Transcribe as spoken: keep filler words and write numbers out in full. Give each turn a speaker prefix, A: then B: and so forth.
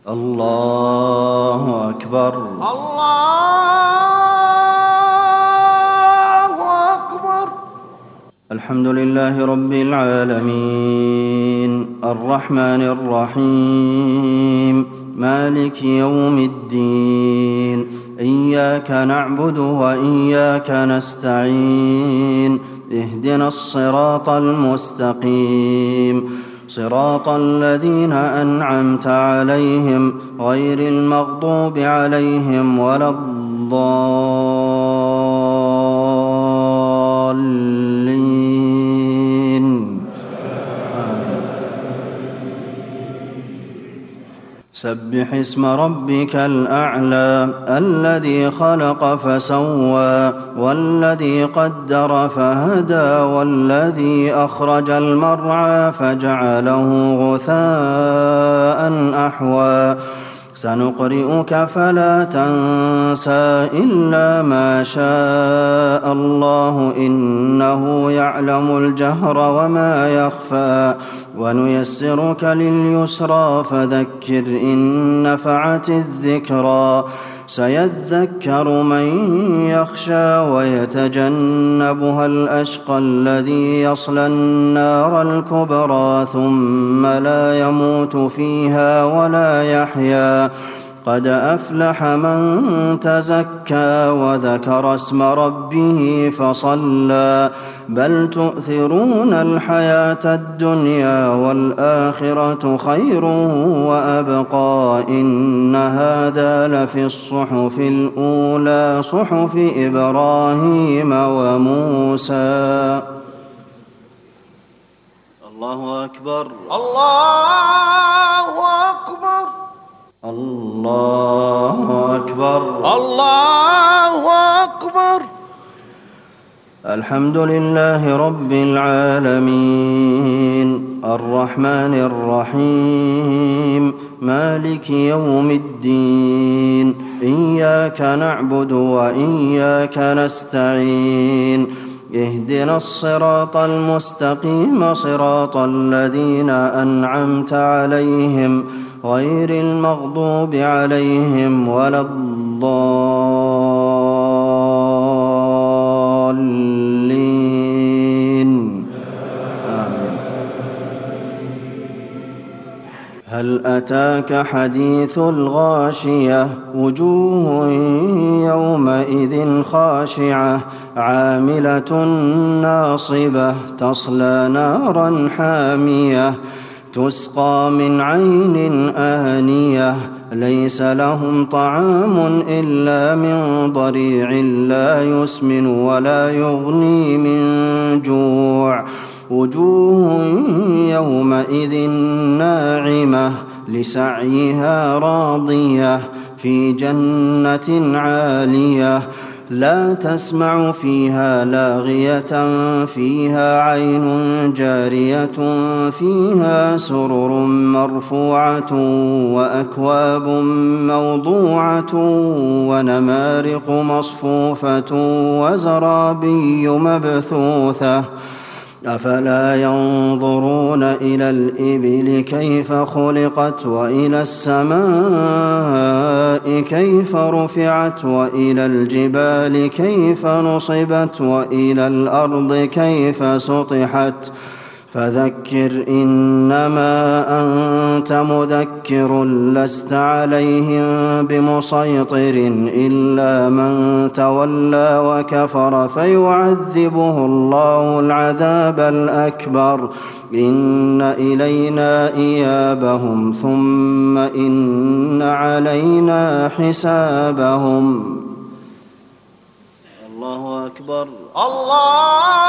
A: الله أكبر.
B: الله أكبر.
A: الحمد لله رب العالمين الرحمن الرحيم مالك يوم الدين إياك نعبد وإياك نستعين اهدنا الصراط المستقيم صراط الذين أنعمت عليهم غير المغضوب عليهم ولا الضالين آمين. سبح اسم ربك الأعلى الذي خلق فسوى والذي قدر فهدى والذي أخرج المرعى فجعله غثاء أحوى سنقرئك فلا تنسى إلا ما شاء الله إنه يعلم الجهر وما يخفى ونيسرك لليسرى فذكر إن نفعت الذكرى سيذكر من يخشى ويتجنبها الأشقى الذي يصلى النار الكبرى ثم لا يموت فيها ولا يحيا قد أفلح من تزكى وذكر اسم ربه فصلى بل تؤثرون الحياة الدنيا والآخرة خير وأبقى إن هذا لفي الصحف الأولى صحف إبراهيم وموسى. الله أكبر.
B: الله أكبر.
A: الله أكبر.
B: الله أكبر.
A: الحمد لله رب العالمين الرحمن الرحيم مالك يوم الدين إياك نعبد وإياك نستعين اهدنا الصراط المستقيم صراط الذين أنعمت عليهم غير المغضوب عليهم ولا الضالين آمين. هل أتاك حديث الغاشية وجوه يومئذ خاشعة عاملة ناصبة تصلى نارا حامية تسقى من عين آنية ليس لهم طعام إلا من ضريع لا يسمن ولا يغني من جوع وجوه يومئذ ناعمة لسعيها راضية في جنة عالية لا تسمع فيها لاغية فيها عين جارية فيها سرر مرفوعة وأكواب موضوعة ونمارق مصفوفة وزرابي مبثوثة أفلا ينظرون إلى الإبل كيف خلقت وإلى السماء كيف رفعت وإلى الجبال كيف نصبت وإلى الأرض كيف سطحت فذكر إنما أنت مذكر لست عليهم بمسيطر إلا من تولى وكفر فيعذبه الله العذاب الأكبر إن إلينا إيابهم ثم إن علينا حسابهم. الله أكبر.
B: الله